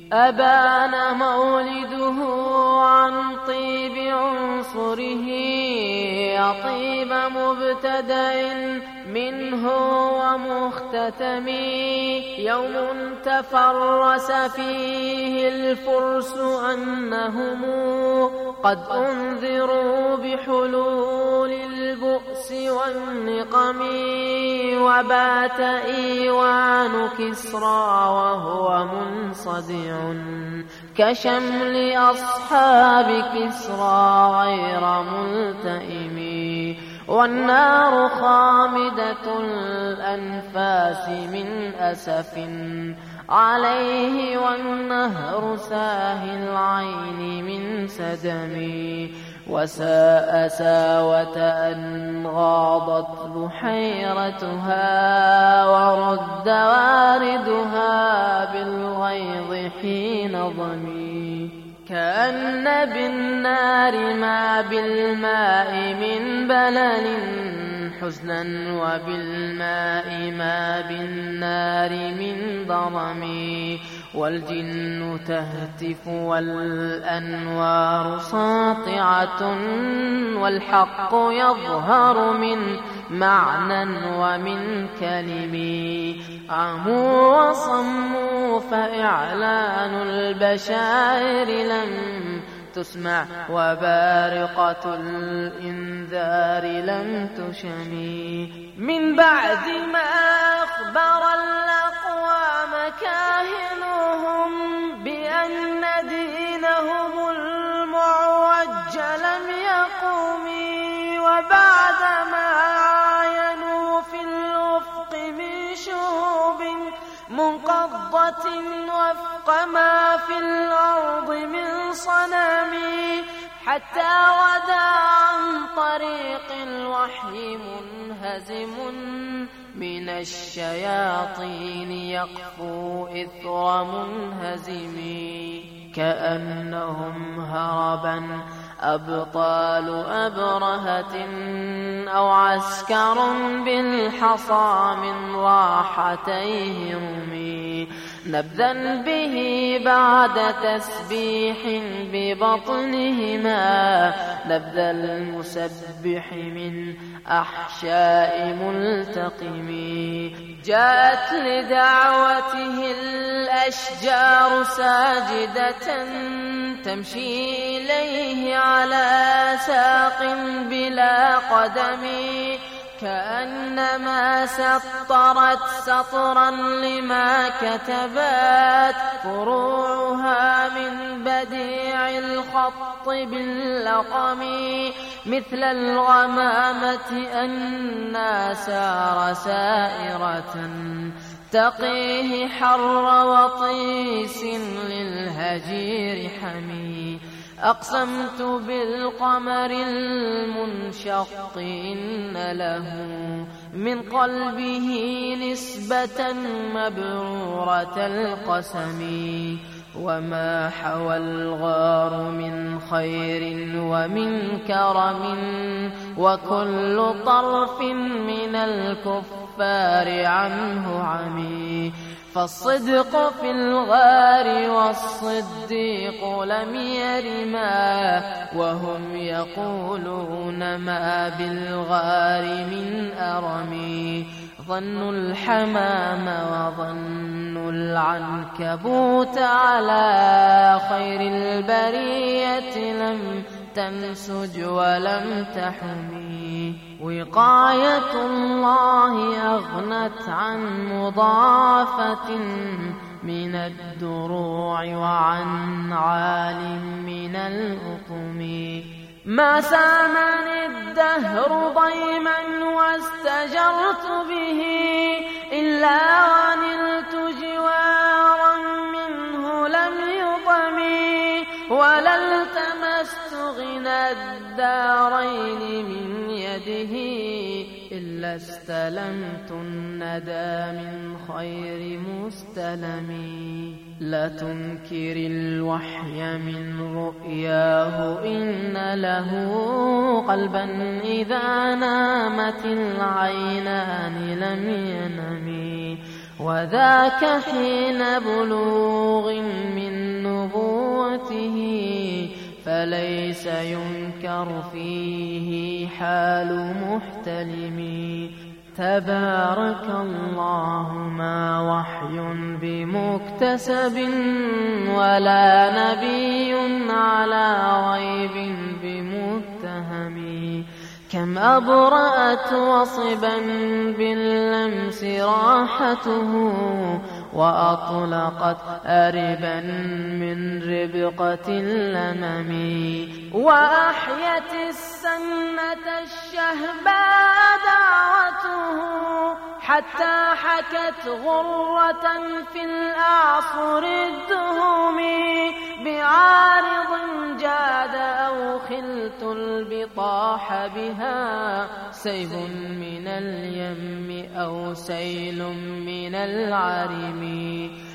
أبان مولده عن طيب عنصره، طيب مبتدأ منه ومختتم، يوم تفرس فيه الفرس أنهم قد أنذروا بحلول البؤس والنقم، وبات إيوان كسرى وهو منصدع كشمل أصحاب كسرى غير ملتئم، والنار خامدة الأنفاس من أسف عليه، والنهر ساهي العين من سدم، وساء ساوة أن غاضت بحيرتها، ورد واردها بالغيظ حين ضمي، كأن بالنار ما بالماء من بلل حزنا، وبالماء ما بالنار من ضرم، والجن تهتف والأنوار ساطعة، والحق يظهر من معنى ومن كلم، عموا وصموا فإعلان البشائر لم تسمع، وبارقة الإنذار لم تشم، من بعد ما أخبر الأقوام كاهنهم بأن دينهم المعوج لم يقوم، وبعدما عاينوا في الأفق من شهوب منقضة وفق ما في الأرض من صنم، حتى غدا عن طريق الوحي منهزم، من الشياطين يقفو إثر منهزم، كأنهم هربا أبطال أبرهة، أو عسكر بالحصى من راحتيه رمي، نبذا به بعد تسبيح ببطنهما، نبذ المسبح من أحشاء ملتقم، جاءت لدعوته الأشجار ساجدة، تمشي إليه على ساق بلا قدم، كأنما سطرت سطرا لما كتبت فروعها من بديع الخط باللقم، مثل الغمامة أنها سار سائرة تقيه حر وطيس للهجير حمي، أقسمت بالقمر المنشق إن له من قلبه نسبة مبرورة القسم، وما حوى الغار من خير ومن كرم، وكل طرف من الكفار عنه عمي، فالصدق في الغار والصديق لم يرما، وهم يقولون ما بالغار من أرم، ظنوا الحمام وظنوا العنكبوت على خير البرية لم تنسج ولم تحمي، وقاية الله أغنت عن مضاعفة من الدروع وعن عالم من الأطم، ما سامني الدهر ضيما واستجرت به، إلا ونلت جوارا منه لم يطم، ولا التمست غنى الدارين من يده، إلا استلمت الندى من خير مستلم، لا تنكر الوحي من رؤياه إن له قلبا إذا نامت العينان لم ينم، وذاك حين بلوغ من فليس ينكر فيه حال محتلم. تبارك الله ما وحي بمكتسب ولا نبي على غيب بمتهم. كم أبرأت وصبا باللمس راحته وأطلقت أربا من ربقة اللمم. وأحيت السنة الشهباء دعوته حتى حكت غرة في الأعصر الدهم. بعارض جاد أو خلت البطاح بها سيب من اليم أو سيل من العرم.